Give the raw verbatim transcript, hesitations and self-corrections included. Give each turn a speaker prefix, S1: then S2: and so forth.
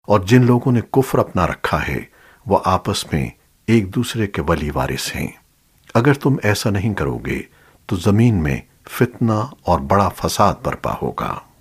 S1: और जिन लोगों ने कुफ्र अपना रखा है वो आपस में एक दूसरे के वली वारिस हैं। अगर तुम ऐसा नहीं करोगे तो जमीन में फितना और बड़ा फसाद बर्पा होगा।